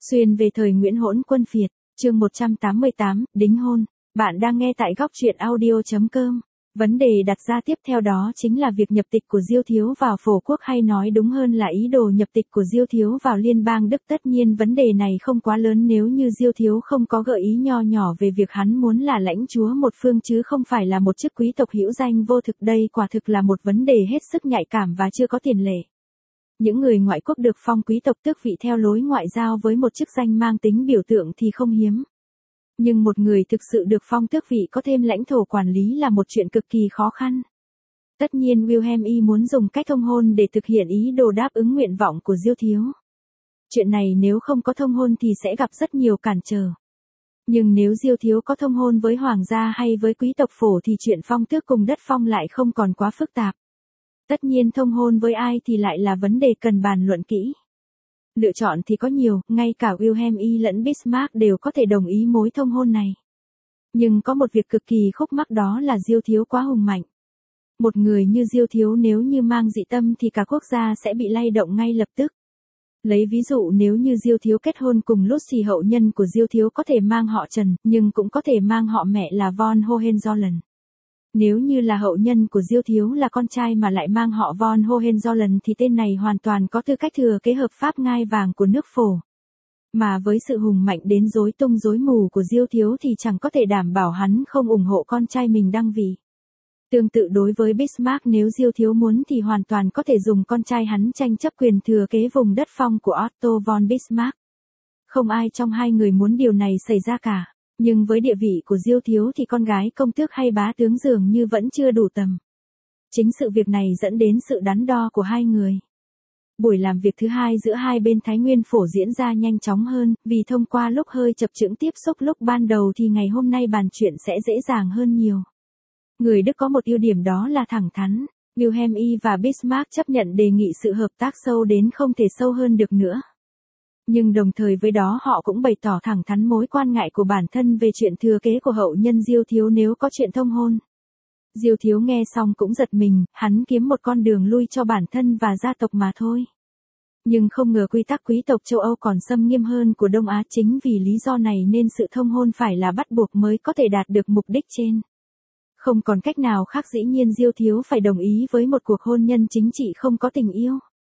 Xuyên về thời Nguyễn Hỗn Quân Phiệt, chương 188, đính hôn. Bạn đang nghe tại góc truyện audio.com. Vấn đề đặt ra tiếp theo đó chính là việc nhập tịch của Diêu Thiếu vào Phổ Quốc, hay nói đúng hơn là ý đồ nhập tịch của Diêu Thiếu vào Liên bang Đức. Tất nhiên vấn đề này không quá lớn nếu như Diêu Thiếu không có gợi ý nho nhỏ về việc hắn muốn là lãnh chúa một phương chứ không phải là một chức quý tộc hữu danh vô thực. Đây quả thực là một vấn đề hết sức nhạy cảm và chưa có tiền lệ. Những người ngoại quốc được phong quý tộc tước vị theo lối ngoại giao với một chức danh mang tính biểu tượng thì không hiếm. Nhưng một người thực sự được phong tước vị có thêm lãnh thổ quản lý là một chuyện cực kỳ khó khăn. Tất nhiên Wilhelm I muốn dùng cách thông hôn để thực hiện ý đồ đáp ứng nguyện vọng của Diêu Thiếu. Chuyện này nếu không có thông hôn thì sẽ gặp rất nhiều cản trở. Nhưng nếu Diêu Thiếu có thông hôn với hoàng gia hay với quý tộc phổ thì chuyện phong tước cùng đất phong lại không còn quá phức tạp. Tất nhiên thông hôn với ai thì lại là vấn đề cần bàn luận kỹ. Lựa chọn thì có nhiều, ngay cả Wilhelm I lẫn Bismarck đều có thể đồng ý mối thông hôn này. Nhưng có một việc cực kỳ khúc mắc, đó là Diêu Thiếu quá hùng mạnh. Một người như Diêu Thiếu nếu như mang dị tâm thì cả quốc gia sẽ bị lay động ngay lập tức. Lấy ví dụ, nếu như Diêu Thiếu kết hôn cùng Lucy, hậu nhân của Diêu Thiếu có thể mang họ Trần, nhưng cũng có thể mang họ mẹ là von Hohenzollern. Nếu như là hậu nhân của Diêu Thiếu là con trai mà lại mang họ von Hohenzollern thì tên này hoàn toàn có tư cách thừa kế hợp pháp ngai vàng của nước Phổ. Mà với sự hùng mạnh đến rối tung rối mù của Diêu Thiếu thì chẳng có thể đảm bảo hắn không ủng hộ con trai mình đăng vị. Tương tự đối với Bismarck, nếu Diêu Thiếu muốn thì hoàn toàn có thể dùng con trai hắn tranh chấp quyền thừa kế vùng đất phong của Otto von Bismarck. Không ai trong hai người muốn điều này xảy ra cả. Nhưng với địa vị của Diêu Thiếu thì con gái công tước hay bá tướng dường như vẫn chưa đủ tầm. Chính sự việc này dẫn đến sự đắn đo của hai người. Buổi làm việc thứ hai giữa hai bên Thái Nguyên Phổ diễn ra nhanh chóng hơn, vì thông qua lúc hơi chập chững tiếp xúc lúc ban đầu thì ngày hôm nay bàn chuyện sẽ dễ dàng hơn nhiều. Người Đức có một ưu điểm, đó là thẳng thắn. Wilhelm I và Bismarck chấp nhận đề nghị sự hợp tác sâu đến không thể sâu hơn được nữa. Nhưng đồng thời với đó họ cũng bày tỏ thẳng thắn mối quan ngại của bản thân về chuyện thừa kế của hậu nhân Diêu Thiếu nếu có chuyện thông hôn. Diêu Thiếu nghe xong cũng giật mình, hắn kiếm một con đường lui cho bản thân và gia tộc mà thôi. Nhưng không ngờ quy tắc quý tộc châu Âu còn xâm nghiêm hơn của Đông Á, chính vì lý do này nên sự thông hôn phải là bắt buộc mới có thể đạt được mục đích trên. Không còn cách nào khác, dĩ nhiên Diêu Thiếu phải đồng ý với một cuộc hôn nhân chính trị không có tình yêu.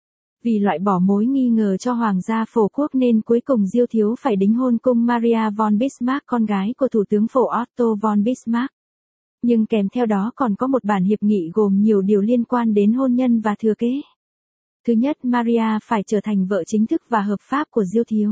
Vì loại bỏ mối nghi ngờ cho hoàng gia Phổ Quốc nên cuối cùng Diêu Thiếu phải đính hôn cùng Maria von Bismarck, con gái của thủ tướng Phổ Otto von Bismarck. Nhưng kèm theo đó còn có một bản hiệp nghị gồm nhiều điều liên quan đến hôn nhân và thừa kế. Thứ nhất, Maria phải trở thành vợ chính thức và hợp pháp của Diêu Thiếu.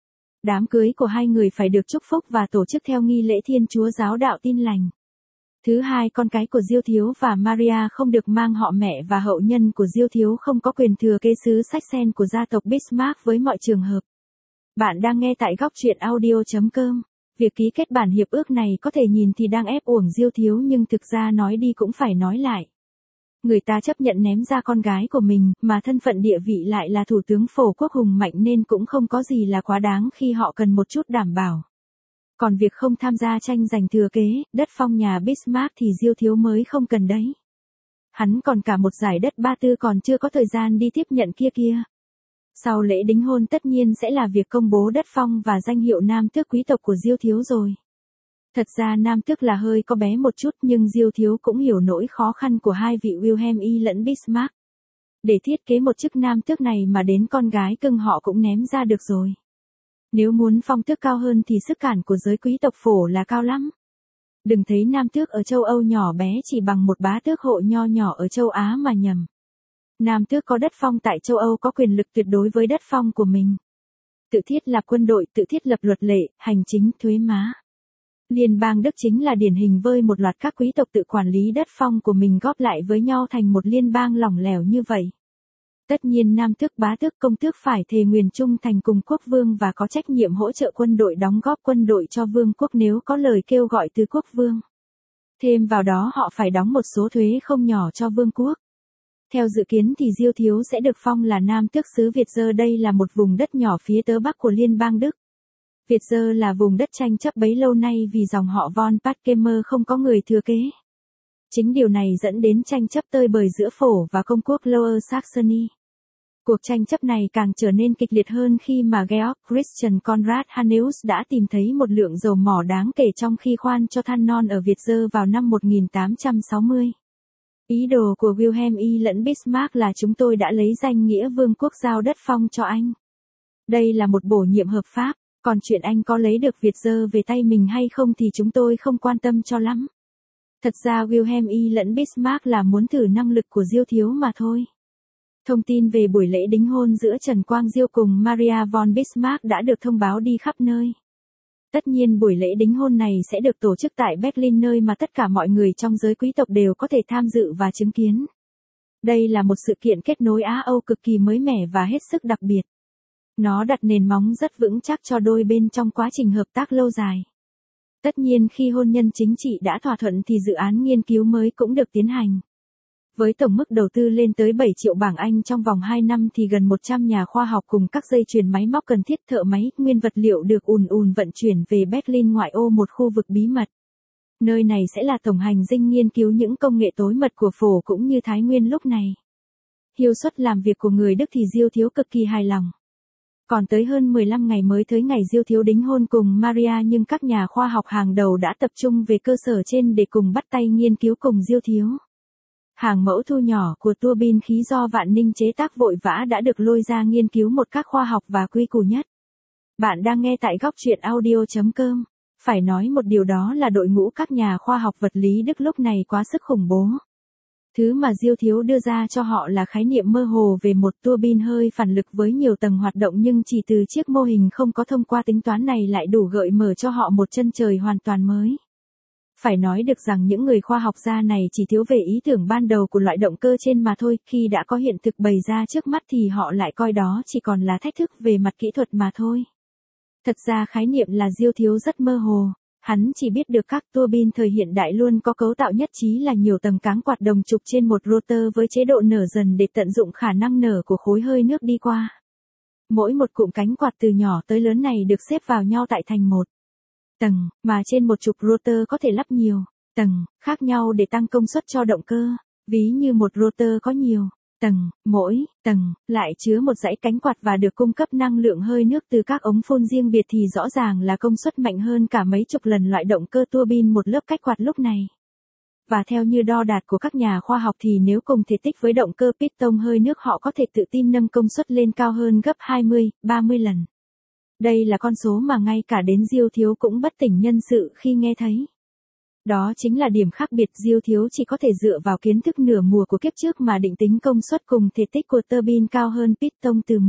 Đám cưới của hai người phải được chúc phúc và tổ chức theo nghi lễ Thiên Chúa giáo đạo Tin lành. Thứ hai, con cái của Diêu Thiếu và Maria không được mang họ mẹ và hậu nhân của Diêu Thiếu không có quyền thừa kế xứ Saxen của gia tộc Bismarck với mọi trường hợp. Bạn đang nghe tại góc truyện audio.com. Việc ký kết bản hiệp ước này có thể nhìn thì đang ép uổng Diêu Thiếu, nhưng thực ra nói đi cũng phải nói lại. Người ta chấp nhận ném ra con gái của mình, mà thân phận địa vị lại là thủ tướng Phổ Quốc hùng mạnh, nên cũng không có gì là quá đáng khi họ cần một chút đảm bảo. Còn việc không tham gia tranh giành thừa kế, đất phong nhà Bismarck thì Diêu Thiếu mới không cần đấy. Hắn còn cả một dải đất Ba Tư còn chưa có thời gian đi tiếp nhận kia. Sau lễ đính hôn tất nhiên sẽ là việc công bố đất phong và danh hiệu nam tước quý tộc của Diêu Thiếu rồi. Thật ra nam tước là hơi có bé một chút, nhưng Diêu Thiếu cũng hiểu nỗi khó khăn của hai vị Wilhelm I lẫn Bismarck. Để thiết kế một chức nam tước này mà đến con gái cưng họ cũng ném ra được rồi. Nếu muốn phong tước cao hơn thì sức cản của giới quý tộc Phổ là cao lắm. Đừng thấy nam tước ở châu Âu nhỏ bé chỉ bằng một bá tước hộ nho nhỏ ở châu Á mà nhầm. Nam tước có đất phong tại châu Âu có quyền lực tuyệt đối với đất phong của mình. Tự thiết lập quân đội, tự thiết lập luật lệ, hành chính, thuế má. Liên bang Đức chính là điển hình với một loạt các quý tộc tự quản lý đất phong của mình góp lại với nhau thành một liên bang lỏng lẻo như vậy. Tất nhiên nam tước, bá tước, công tước phải thề nguyền trung thành cùng quốc vương và có trách nhiệm hỗ trợ quân đội, đóng góp quân đội cho vương quốc nếu có lời kêu gọi từ quốc vương. Thêm vào đó họ phải đóng một số thuế không nhỏ cho vương quốc. Theo dự kiến thì Diêu Thiếu sẽ được phong là nam tước xứ Việt Dơ, đây là một vùng đất nhỏ phía tớ bắc của Liên bang Đức. Việt Dơ là vùng đất tranh chấp bấy lâu nay vì dòng họ von Patkemer không có người thừa kế. Chính điều này dẫn đến tranh chấp tơi bời giữa Phổ và công quốc Lower Saxony. Cuộc tranh chấp này càng trở nên kịch liệt hơn khi mà Georg Christian Conrad Hanneus đã tìm thấy một lượng dầu mỏ đáng kể trong khi khoan cho than non ở Việt Dơ vào năm 1860. Ý đồ của Wilhelm I lẫn Bismarck là chúng tôi đã lấy danh nghĩa vương quốc giao đất phong cho anh. Đây là một bổ nhiệm hợp pháp, còn chuyện anh có lấy được Việt Dơ về tay mình hay không thì chúng tôi không quan tâm cho lắm. Thật ra Wilhelm I lẫn Bismarck là muốn thử năng lực của Diêu thiếu mà thôi. Thông tin về buổi lễ đính hôn giữa Trần Quang Diêu cùng Maria von Bismarck đã được thông báo đi khắp nơi. Tất nhiên buổi lễ đính hôn này sẽ được tổ chức tại Berlin nơi mà tất cả mọi người trong giới quý tộc đều có thể tham dự và chứng kiến. Đây là một sự kiện kết nối Á-Âu cực kỳ mới mẻ và hết sức đặc biệt. Nó đặt nền móng rất vững chắc cho đôi bên trong quá trình hợp tác lâu dài. Tất nhiên khi hôn nhân chính trị đã thỏa thuận thì dự án nghiên cứu mới cũng được tiến hành. Với tổng mức đầu tư lên tới 7 triệu bảng Anh trong vòng 2 năm thì gần 100 nhà khoa học cùng các dây chuyền máy móc cần thiết, thợ máy, nguyên vật liệu được ùn vận chuyển về Berlin ngoại ô, một khu vực bí mật. Nơi này sẽ là tổng hành dinh nghiên cứu những công nghệ tối mật của Phổ cũng như Thái Nguyên lúc này. Hiệu suất làm việc của người Đức thì Diêu thiếu cực kỳ hài lòng. Còn tới hơn 15 ngày mới tới ngày Diêu thiếu đính hôn cùng Maria, nhưng các nhà khoa học hàng đầu đã tập trung về cơ sở trên để cùng bắt tay nghiên cứu cùng Diêu thiếu. Hàng mẫu thu nhỏ của tua bin khí do Vạn Ninh chế tác vội vã đã được lôi ra nghiên cứu một cách khoa học và quy củ nhất. Bạn đang nghe tại góc truyện audio.com. Phải nói một điều đó là đội ngũ các nhà khoa học vật lý Đức lúc này quá sức khủng bố. Thứ mà Diêu thiếu đưa ra cho họ là khái niệm mơ hồ về một tua bin hơi phản lực với nhiều tầng hoạt động, nhưng chỉ từ chiếc mô hình không có thông qua tính toán này lại đủ gợi mở cho họ một chân trời hoàn toàn mới. Phải nói được rằng những người khoa học gia này chỉ thiếu về ý tưởng ban đầu của loại động cơ trên mà thôi, khi đã có hiện thực bày ra trước mắt thì họ lại coi đó chỉ còn là thách thức về mặt kỹ thuật mà thôi. Thật ra khái niệm là Diêu thiếu rất mơ hồ, hắn chỉ biết được các tua bin thời hiện đại luôn có cấu tạo nhất trí là nhiều tầng cáng quạt đồng trục trên một rotor với chế độ nở dần để tận dụng khả năng nở của khối hơi nước đi qua. Mỗi một cụm cánh quạt từ nhỏ tới lớn này được xếp vào nhau tại thành một tầng, mà trên một trục rotor có thể lắp nhiều tầng khác nhau để tăng công suất cho động cơ. Ví như một rotor có nhiều tầng, mỗi tầng lại chứa một dãy cánh quạt và được cung cấp năng lượng hơi nước từ các ống phun riêng biệt thì rõ ràng là công suất mạnh hơn cả mấy chục lần loại động cơ tua bin một lớp cách quạt lúc này. Và theo như đo đạt của các nhà khoa học thì nếu cùng thể tích với động cơ piston hơi nước, họ có thể tự tin nâng công suất lên cao hơn gấp 20, 30 lần. Đây là con số mà ngay cả đến Diêu thiếu cũng bất tỉnh nhân sự khi nghe thấy. Đó chính là điểm khác biệt, Diêu thiếu chỉ có thể dựa vào kiến thức nửa mùa của kiếp trước mà định tính công suất cùng thể tích của tơ bin cao hơn piston từ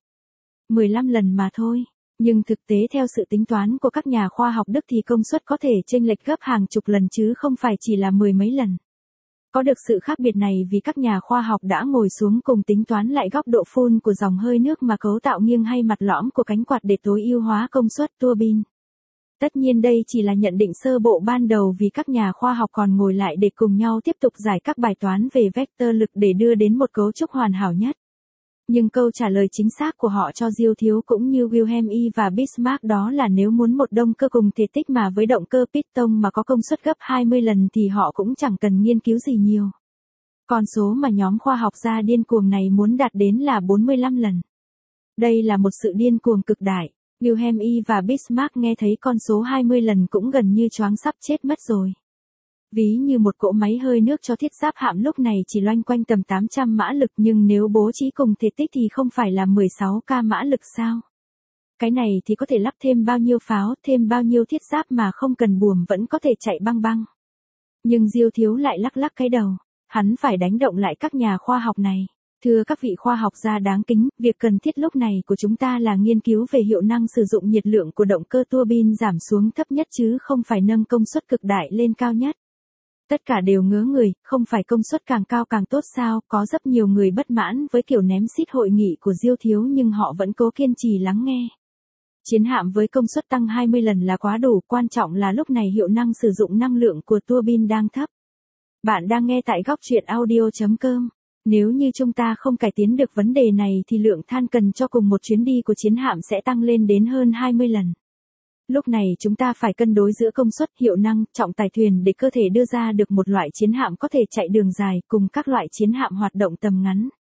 15 lần mà thôi. Nhưng thực tế theo sự tính toán của các nhà khoa học Đức thì công suất có thể chênh lệch gấp hàng chục lần chứ không phải chỉ là mười mấy lần. Có được sự khác biệt này vì các nhà khoa học đã ngồi xuống cùng tính toán lại góc độ phun của dòng hơi nước mà cấu tạo nghiêng hay mặt lõm của cánh quạt để tối ưu hóa công suất tua bin. Tất nhiên đây chỉ là nhận định sơ bộ ban đầu vì các nhà khoa học còn ngồi lại để cùng nhau tiếp tục giải các bài toán về vector lực để đưa đến một cấu trúc hoàn hảo nhất. Nhưng câu trả lời chính xác của họ cho Diêu thiếu cũng như Wilhelm I và Bismarck đó là nếu muốn một động cơ cùng thể tích mà với động cơ piston mà có công suất gấp 20 lần thì họ cũng chẳng cần nghiên cứu gì nhiều. Con số mà nhóm khoa học gia điên cuồng này muốn đạt đến là 45 lần. Đây là một sự điên cuồng cực đại. Wilhelm I và Bismarck nghe thấy con số 20 lần cũng gần như choáng sắp chết mất rồi. Ví như một cỗ máy hơi nước cho thiết giáp hạm lúc này chỉ loanh quanh tầm 800 mã lực, nhưng nếu bố trí cùng thể tích thì không phải là 16k mã lực sao? Cái này thì có thể lắp thêm bao nhiêu pháo, thêm bao nhiêu thiết giáp mà không cần buồm vẫn có thể chạy băng băng. Nhưng Diêu thiếu lại lắc lắc cái đầu, hắn phải đánh động lại các nhà khoa học này. Thưa các vị khoa học gia đáng kính, việc cần thiết lúc này của chúng ta là nghiên cứu về hiệu năng sử dụng nhiệt lượng của động cơ tua bin giảm xuống thấp nhất chứ không phải nâng công suất cực đại lên cao nhất. Tất cả đều ngớ người, không phải công suất càng cao càng tốt sao? Có rất nhiều người bất mãn với kiểu ném xít hội nghị của Diêu thiếu nhưng họ vẫn cố kiên trì lắng nghe. Chiến hạm với công suất tăng 20 lần là quá đủ, quan trọng là lúc này hiệu năng sử dụng năng lượng của tua bin đang thấp. Bạn đang nghe tại góc truyện audio.com. Nếu như chúng ta không cải tiến được vấn đề này thì lượng than cần cho cùng một chuyến đi của chiến hạm sẽ tăng lên đến hơn 20 lần. Lúc này chúng ta phải cân đối giữa công suất, hiệu năng, trọng tải thuyền để cơ thể đưa ra được một loại chiến hạm có thể chạy đường dài cùng các loại chiến hạm hoạt động tầm ngắn.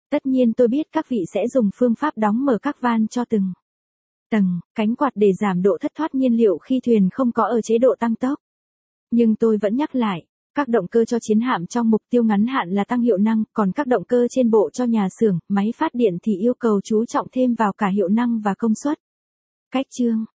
Tất nhiên tôi biết các vị sẽ dùng phương pháp đóng mở các van cho từng tầng, cánh quạt để giảm độ thất thoát nhiên liệu khi thuyền không có ở chế độ tăng tốc. Nhưng tôi vẫn nhắc lại, các động cơ cho chiến hạm trong mục tiêu ngắn hạn là tăng hiệu năng, còn các động cơ trên bộ cho nhà xưởng, máy phát điện thì yêu cầu chú trọng thêm vào cả hiệu năng và công suất. Cách chương